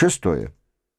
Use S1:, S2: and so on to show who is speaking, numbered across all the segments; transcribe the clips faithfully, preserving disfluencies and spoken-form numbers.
S1: Шестое.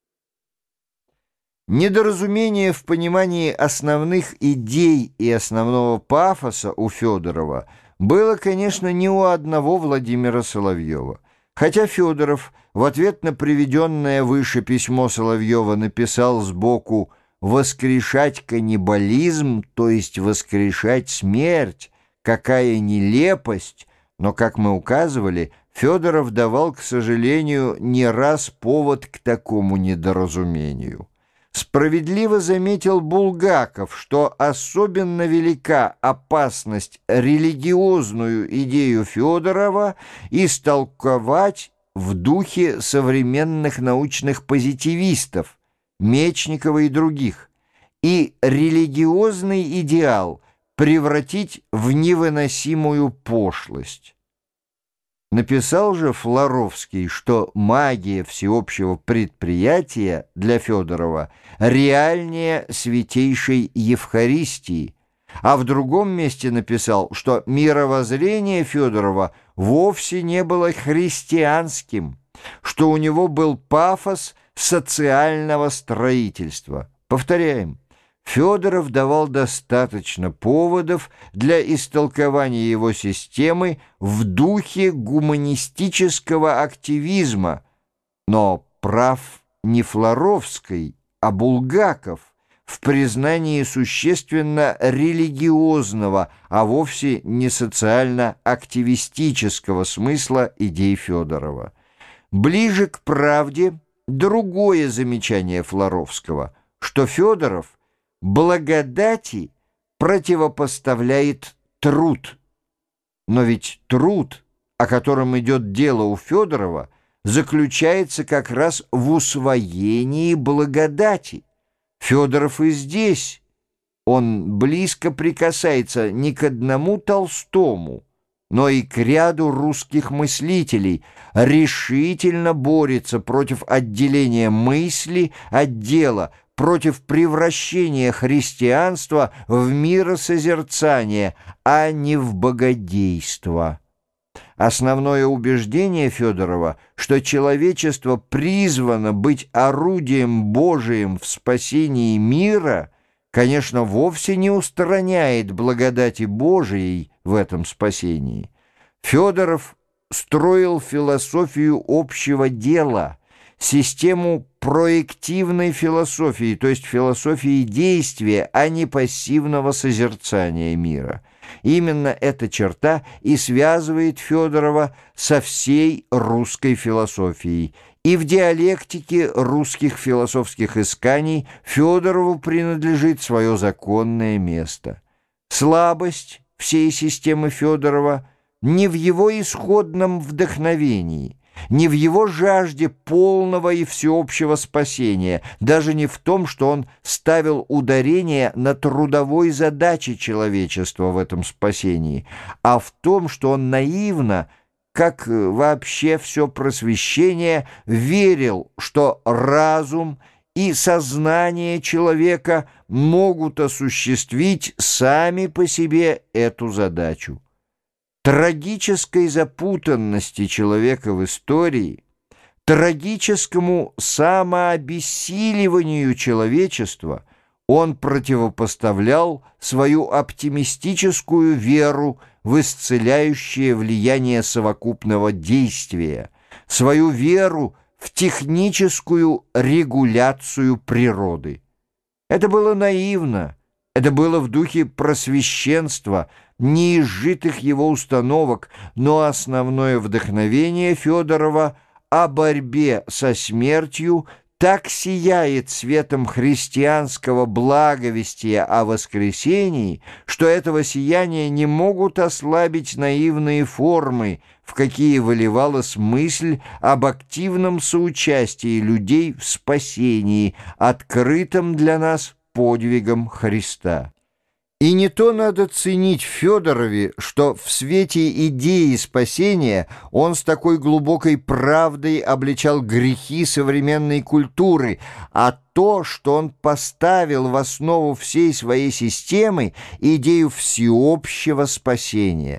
S1: Недоразумение в понимании основных идей и основного пафоса у Федорова было, конечно, не у одного Владимира Соловьева. Хотя Федоров в ответ на приведенное выше письмо Соловьева написал сбоку «воскрешать каннибализм, то есть воскрешать смерть, какая нелепость», но, как мы указывали, Федоров давал, к сожалению, не раз повод к такому недоразумению. Справедливо заметил Булгаков, что особенно велика опасность религиозную идею Федорова истолковать в духе современных научных позитивистов, Мечникова и других, и религиозный идеал превратить в невыносимую пошлость. Написал же Флоровский, что магия всеобщего предприятия для Федорова реальнее святейшей Евхаристии, а в другом месте написал, что мировоззрение Федорова вовсе не было христианским, что у него был пафос социального строительства. Повторяем, Федоров давал достаточно поводов для истолкования его системы в духе гуманистического активизма, но прав не Флоровский, а Булгаков в признании существенно религиозного, а вовсе не социально-активистического смысла идей Федорова. Ближе к правде другое замечание Флоровского, что Федоров благодати противопоставляет труд. Но ведь труд, о котором идет дело у Федорова, заключается как раз в усвоении благодати. Федоров и здесь, он близко прикасается не к одному Толстому, но и к ряду русских мыслителей, решительно борется против отделения мысли от дела, против превращения христианства в миросозерцание, а не в богодейство. Основное убеждение Федорова, что человечество призвано быть орудием Божиим в спасении мира, конечно, вовсе не устраняет благодати Божией в этом спасении. Федоров строил философию общего дела, систему проективной философии, то есть философии действия, а не пассивного созерцания мира. Именно эта черта и связывает Федорова со всей русской философией. И в диалектике русских философских исканий Федорову принадлежит свое законное место. Слабость всей системы Федорова не в его исходном вдохновении, не в его жажде полного и всеобщего спасения, даже не в том, что он ставил ударение на трудовой задаче человечества в этом спасении, а в том, что он наивно, как вообще все просвещение, верил, что разум и сознание человека могут осуществить сами по себе эту задачу. Трагической запутанности человека в истории, трагическому самообессиливанию человечества он противопоставлял свою оптимистическую веру в исцеляющее влияние совокупного действия, свою веру в техническую регуляцию природы. Это было наивно, это было в духе просвещенства, неизжитых его установок, но основное вдохновение Федорова о борьбе со смертью так сияет светом христианского благовестия о воскресении, что этого сияния не могут ослабить наивные формы, в какие выливалась мысль об активном соучастии людей в спасении, открытом для нас подвигом Христа. И не то надо ценить в Федорове, что в свете идеи спасения он с такой глубокой правдой обличал грехи современной культуры, а то, что он поставил в основу всей своей системы идею всеобщего спасения.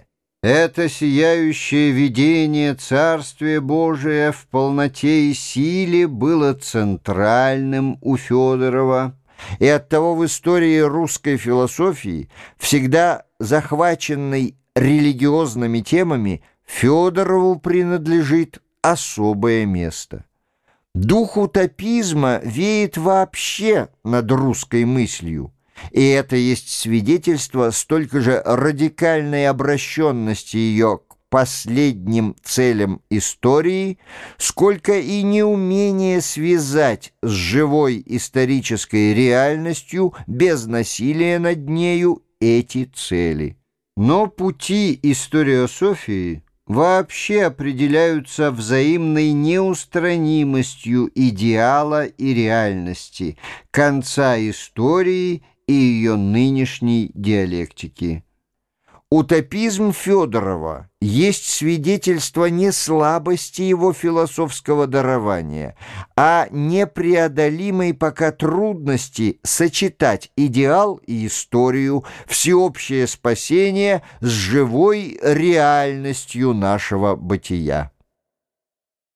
S1: Это сияющее видение Царствия Божия в полноте и силе было центральным у Федорова, и оттого в истории русской философии, всегда захваченной религиозными темами, Федорову принадлежит особое место. Дух утопизма веет вообще над русской мыслью, и это есть свидетельство столько же радикальной обращенности ее к последним целям истории, сколько и неумение связать с живой исторической реальностью без насилия над нею эти цели. Но пути историософии вообще определяются взаимной неустранимостью идеала и реальности, конца истории и ее нынешней диалектики. Утопизм Федорова есть свидетельство не слабости его философского дарования, а непреодолимой пока трудности сочетать идеал и историю, всеобщее спасение с живой реальностью нашего бытия.